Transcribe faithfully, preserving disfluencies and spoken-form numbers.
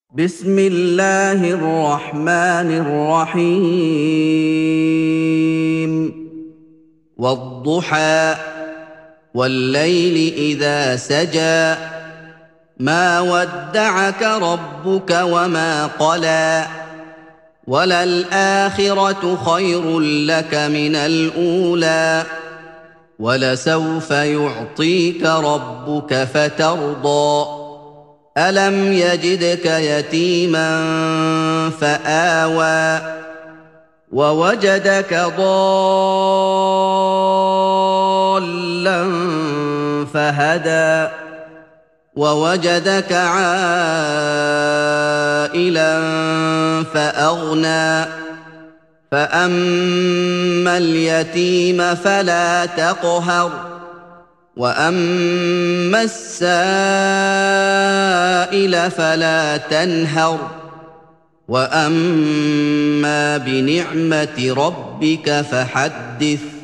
بسم الله الرحمن الرحيم والضحى والليل إذا سجى ما ودعك ربك وما قلى وللآخرة خير لك من الأولى ولسوف يعطيك ربك فترضى ألم يجدك يتيما فآوى ووجدك ضالا فهدى ووجدك عائلا فأغنى فأما اليتيم فلا تقهر وأما السائل فلا تنهر وأما بنعمة ربك فحدث